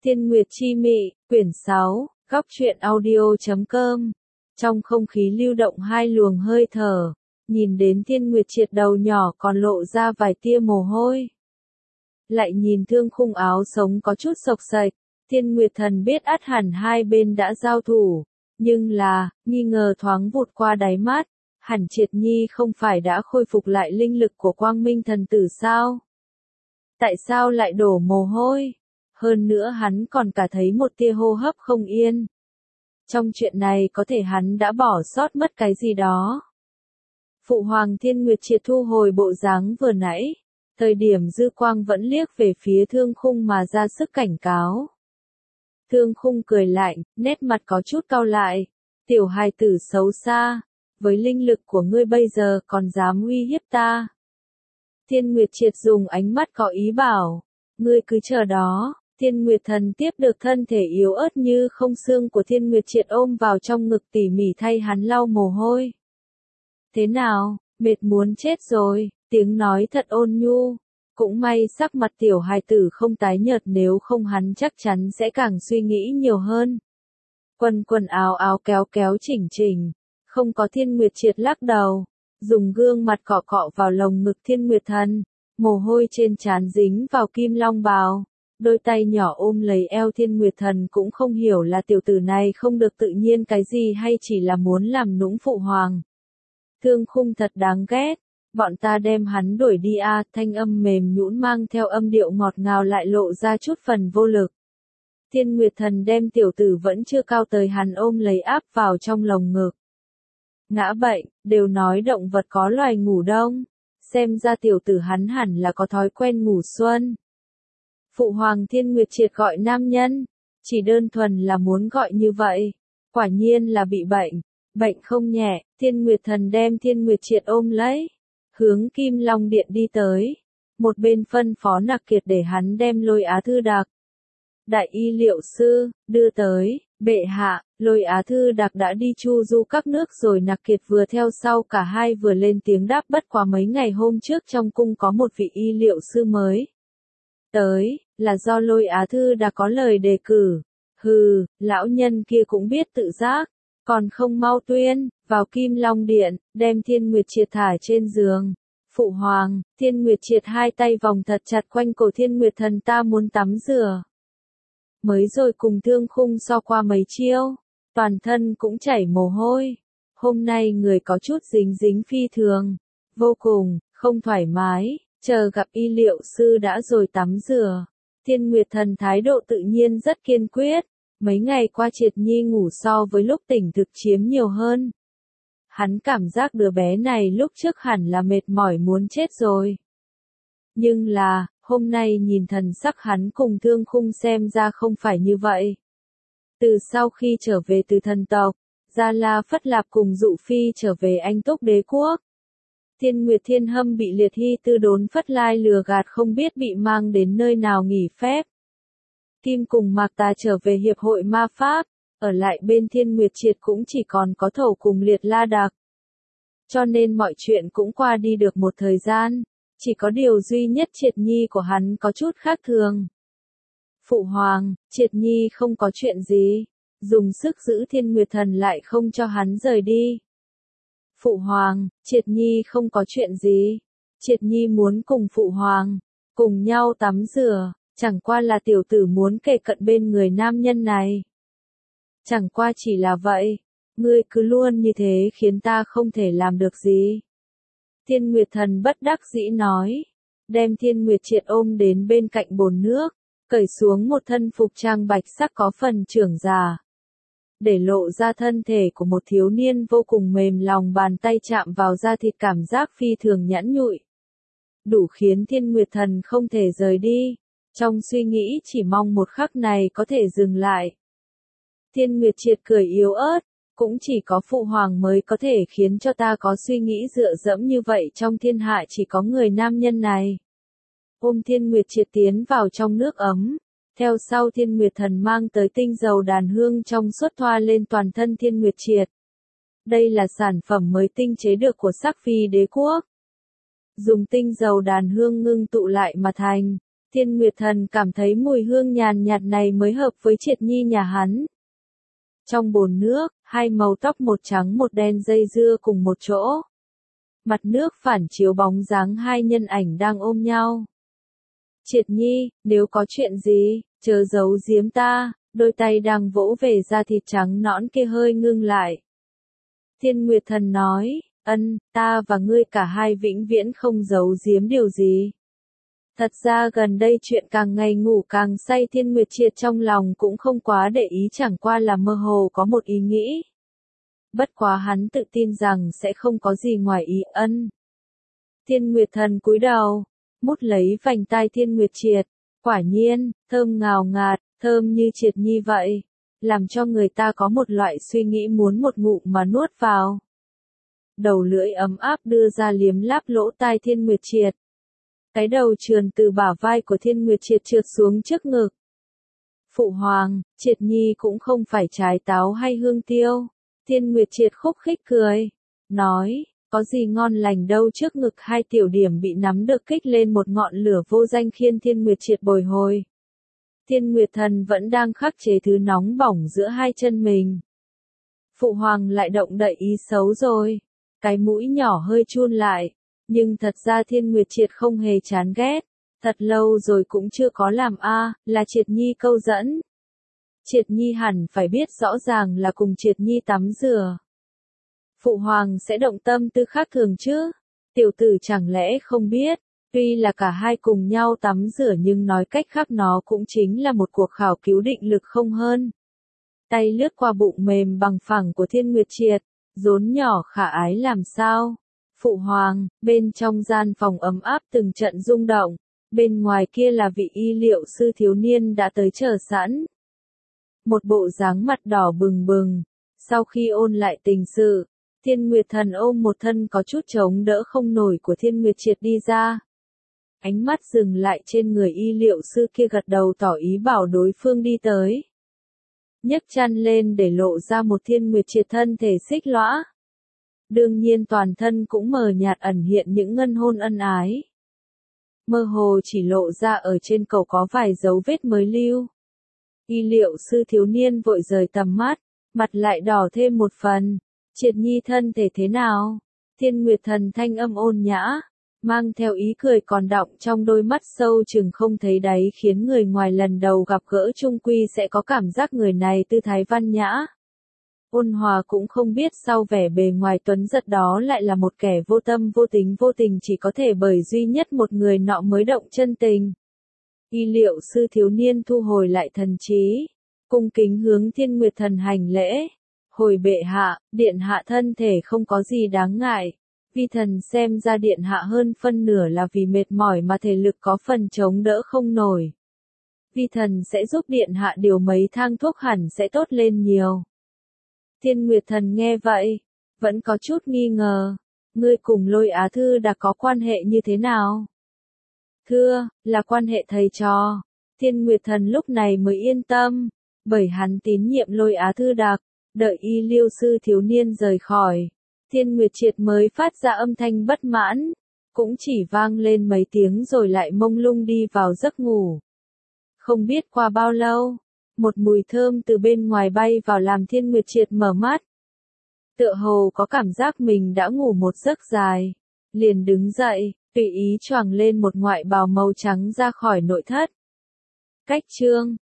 Thiên Nguyệt Chi Mị, quyển 6, góc truyện audio.com. Trong không khí lưu động hai luồng hơi thở, nhìn đến Thiên Nguyệt Triệt đầu nhỏ còn lộ ra vài tia mồ hôi. Lại nhìn thương khung áo sống có chút xộc xệch, Thiên Nguyệt Thần biết ắt hẳn hai bên đã giao thủ, nhưng là, nghi ngờ thoáng vụt qua đáy mắt, hẳn Triệt Nhi không phải đã khôi phục lại linh lực của Quang Minh Thần Tử sao? Tại sao lại đổ mồ hôi? Hơn nữa hắn còn cả thấy một tia hô hấp không yên. Trong chuyện này có thể hắn đã bỏ sót mất cái gì đó. Phụ hoàng Thiên Nguyệt Triệt thu hồi bộ dáng vừa nãy, thời điểm dư quang vẫn liếc về phía Thương Khung mà ra sức cảnh cáo. Thương Khung cười lạnh, nét mặt có chút cau lại. Tiểu hài tử xấu xa, với linh lực của ngươi bây giờ còn dám uy hiếp ta. Thiên Nguyệt Triệt dùng ánh mắt có ý bảo, ngươi cứ chờ đó. Thiên Nguyệt Thần tiếp được thân thể yếu ớt như không xương của Thiên Nguyệt Triệt ôm vào trong ngực tỉ mỉ thay hắn lau mồ hôi. Thế nào, mệt muốn chết rồi, tiếng nói thật ôn nhu. Cũng may sắc mặt tiểu hài tử không tái nhợt, nếu không hắn chắc chắn sẽ càng suy nghĩ nhiều hơn. Quần áo áo kéo kéo chỉnh chỉnh, không có. Thiên Nguyệt Triệt lắc đầu, dùng gương mặt cọ cọ vào lồng ngực Thiên Nguyệt Thần, mồ hôi trên trán dính vào kim long bào. Đôi tay nhỏ ôm lấy eo Thiên Nguyệt Thần cũng không hiểu là tiểu tử này không được tự nhiên cái gì hay chỉ là muốn làm nũng phụ hoàng. Thương Khung thật đáng ghét, bọn ta đem hắn đuổi đi a. Thanh âm mềm nhũn mang theo âm điệu ngọt ngào lại lộ ra chút phần vô lực. Thiên Nguyệt Thần đem tiểu tử vẫn chưa cao tới hắn ôm lấy áp vào trong lồng ngực. Ngã bệnh, đều nói động vật có loài ngủ đông, xem ra tiểu tử hắn hẳn là có thói quen ngủ xuân. Phụ hoàng Thiên Nguyệt Triệt gọi nam nhân, chỉ đơn thuần là muốn gọi như vậy, quả nhiên là bị bệnh, bệnh không nhẹ. Thiên Nguyệt Thần đem Thiên Nguyệt Triệt ôm lấy, hướng Kim Long Điện đi tới, một bên phân phó Nặc Kiệt để hắn đem Lôi Á Thư Đặc, đại y liệu sư, đưa tới. Bệ hạ, Lôi Á Thư Đặc đã đi chu du các nước rồi. Nặc Kiệt vừa theo sau, cả hai vừa lên tiếng đáp. Bất quá mấy ngày hôm trước trong cung có một vị y liệu sư mới tới, là do Lôi Á Thư đã có lời đề cử. Hừ, lão nhân kia cũng biết tự giác, còn không mau tuyên, vào Kim Long Điện, đem Thiên Nguyệt Triệt thả trên giường. Phụ hoàng, Thiên Nguyệt Triệt hai tay vòng thật chặt quanh cổ Thiên Nguyệt Thần, ta muốn tắm rửa. Mới rồi cùng Thương Khung so qua mấy chiêu, toàn thân cũng chảy mồ hôi. Hôm nay người có chút dính dính phi thường, vô cùng, không thoải mái. Chờ gặp y liệu sư đã rồi tắm rửa. Thiên Nguyệt Thần thái độ tự nhiên rất kiên quyết. Mấy ngày qua Triệt Nhi ngủ so với lúc tỉnh thực chiếm nhiều hơn. Hắn cảm giác đứa bé này lúc trước hẳn là mệt mỏi muốn chết rồi. Nhưng là, hôm nay nhìn thần sắc hắn cùng Thương Khung xem ra không phải như vậy. Từ sau khi trở về từ thần tộc, Gia La Phất Lạp cùng Dụ Phi trở về Anh Túc Đế Quốc. Thiên Nguyệt Thiên Hâm bị Liệt Hy Tư Đốn Phất Lai lừa gạt, không biết bị mang đến nơi nào nghỉ phép. Kim cùng Mạc Tà trở về Hiệp hội Ma Pháp, ở lại bên Thiên Nguyệt Triệt cũng chỉ còn có Thổ cùng Liệt La Đặc. Cho nên mọi chuyện cũng qua đi được một thời gian, chỉ có điều duy nhất Triệt Nhi của hắn có chút khác thường. Phụ hoàng, Triệt Nhi không có chuyện gì, dùng sức giữ Thiên Nguyệt Thần lại không cho hắn rời đi. Phụ hoàng, Triệt Nhi không có chuyện gì. Triệt Nhi muốn cùng phụ hoàng, cùng nhau tắm rửa, chẳng qua là tiểu tử muốn kề cận bên người nam nhân này. Chẳng qua chỉ là vậy, ngươi cứ luôn như thế khiến ta không thể làm được gì. Thiên Nguyệt Thần bất đắc dĩ nói, đem Thiên Nguyệt Triệt ôm đến bên cạnh bồn nước, cởi xuống một thân phục trang bạch sắc có phần trưởng già, để lộ ra thân thể của một thiếu niên vô cùng mềm lòng, bàn tay chạm vào da thịt cảm giác phi thường nhẵn nhụi. Đủ khiến Thiên Nguyệt Thần không thể rời đi, trong suy nghĩ chỉ mong một khắc này có thể dừng lại. Thiên Nguyệt Triệt cười yếu ớt, cũng chỉ có phụ hoàng mới có thể khiến cho ta có suy nghĩ dựa dẫm như vậy, trong thiên hạ chỉ có người nam nhân này. Ôm Thiên Nguyệt Triệt tiến vào trong nước ấm. Theo sau Thiên Nguyệt Thần mang tới tinh dầu đàn hương trong suốt thoa lên toàn thân Thiên Nguyệt Triệt. Đây là sản phẩm mới tinh chế được của Sắc Phi Đế Quốc. Dùng tinh dầu đàn hương ngưng tụ lại mà thành. Thiên Nguyệt Thần cảm thấy mùi hương nhàn nhạt này mới hợp với Triệt Nhi nhà hắn. Trong bồn nước, hai màu tóc một trắng một đen dây dưa cùng một chỗ. Mặt nước phản chiếu bóng dáng hai nhân ảnh đang ôm nhau. Triệt Nhi, nếu có chuyện gì, chớ giấu giếm ta, đôi tay đang vỗ về da thịt trắng nõn kia hơi ngưng lại. Thiên Nguyệt Thần nói, ta và ngươi cả hai vĩnh viễn không giấu giếm điều gì. Thật ra gần đây chuyện càng ngày ngủ càng say Thiên Nguyệt Triệt trong lòng cũng không quá để ý, chẳng qua là mơ hồ có một ý nghĩ. Bất quá hắn tự tin rằng sẽ không có gì ngoài ý. Thiên Nguyệt Thần cúi đầu, mút lấy vành tai Thiên Nguyệt Triệt, quả nhiên, thơm ngào ngạt, thơm như Triệt Nhi vậy, làm cho người ta có một loại suy nghĩ muốn một ngụm mà nuốt vào. Đầu lưỡi ấm áp đưa ra liếm láp lỗ tai Thiên Nguyệt Triệt. Cái đầu trườn từ bả vai của Thiên Nguyệt Triệt trượt xuống trước ngực. Phụ hoàng, Triệt Nhi cũng không phải trái táo hay hương tiêu. Thiên Nguyệt Triệt khúc khích cười, nói, có gì ngon lành đâu. Trước ngực hai tiểu điểm bị nắm được kích lên một ngọn lửa vô danh khiến Thiên Nguyệt Triệt bồi hồi. Thiên Nguyệt Thần vẫn đang khắc chế thứ nóng bỏng giữa hai chân mình. Phụ hoàng lại động đậy ý xấu rồi. Cái mũi nhỏ hơi chun lại. Nhưng thật ra Thiên Nguyệt Triệt không hề chán ghét. Thật lâu rồi cũng chưa có làm là Triệt Nhi câu dẫn. Triệt Nhi hẳn phải biết rõ ràng là cùng Triệt Nhi tắm rửa. Phụ hoàng sẽ động tâm tư khác thường chứ? Tiểu tử chẳng lẽ không biết, tuy là cả hai cùng nhau tắm rửa nhưng nói cách khác nó cũng chính là một cuộc khảo cứu định lực không hơn. Tay lướt qua bụng mềm bằng phẳng của Thiên Nguyệt Triệt, rốn nhỏ khả ái làm sao? Phụ hoàng, bên trong gian phòng ấm áp từng trận rung động, bên ngoài kia là vị y liệu sư thiếu niên đã tới chờ sẵn. Một bộ dáng mặt đỏ bừng bừng, sau khi ôn lại tình sự, Thiên Nguyệt Thần ôm một thân có chút chống đỡ không nổi của Thiên Nguyệt Triệt đi ra. Ánh mắt dừng lại trên người y liệu sư kia, gật đầu tỏ ý bảo đối phương đi tới. Nhấc chăn lên để lộ ra một Thiên Nguyệt Triệt thân thể xích lõa. Đương nhiên toàn thân cũng mờ nhạt ẩn hiện những ngân hôn ân ái. Mơ hồ chỉ lộ ra ở trên cổ có vài dấu vết mới lưu. Y liệu sư thiếu niên vội rời tầm mắt, mặt lại đỏ thêm một phần. Triệt Nhi thân thể thế nào? Thiên Nguyệt Thần thanh âm ôn nhã, mang theo ý cười còn đọng trong đôi mắt sâu chừng không thấy đáy, khiến người ngoài lần đầu gặp gỡ chung quy sẽ có cảm giác người này tư thái văn nhã. Ôn hòa cũng không biết sau vẻ bề ngoài tuấn giật đó lại là một kẻ vô tâm vô tình chỉ có thể bởi duy nhất một người nọ mới động chân tình. Y liệu sư thiếu niên thu hồi lại thần trí, cung kính hướng Thiên Nguyệt Thần hành lễ. Hồi bệ hạ, điện hạ thân thể không có gì đáng ngại. Vi thần xem ra điện hạ hơn phân nửa là vì mệt mỏi mà thể lực có phần chống đỡ không nổi. Vi thần sẽ giúp điện hạ điều mấy thang thuốc, hẳn sẽ tốt lên nhiều. Thiên Nguyệt Thần nghe vậy, vẫn có chút nghi ngờ. Ngươi cùng Lôi Á Thư đã có quan hệ như thế nào? Thưa, là quan hệ thầy trò. Thiên Nguyệt Thần lúc này mới yên tâm, bởi hắn tín nhiệm Lôi Á Thư đặc. Đợi y liêu sư thiếu niên rời khỏi, Thiên Nguyệt Triệt mới phát ra âm thanh bất mãn, cũng chỉ vang lên mấy tiếng rồi lại mông lung đi vào giấc ngủ. Không biết qua bao lâu, một mùi thơm từ bên ngoài bay vào làm Thiên Nguyệt Triệt mở mắt. Tựa hồ có cảm giác mình đã ngủ một giấc dài, liền đứng dậy, tùy ý choàng lên một ngoại bào màu trắng ra khỏi nội thất. Cách chương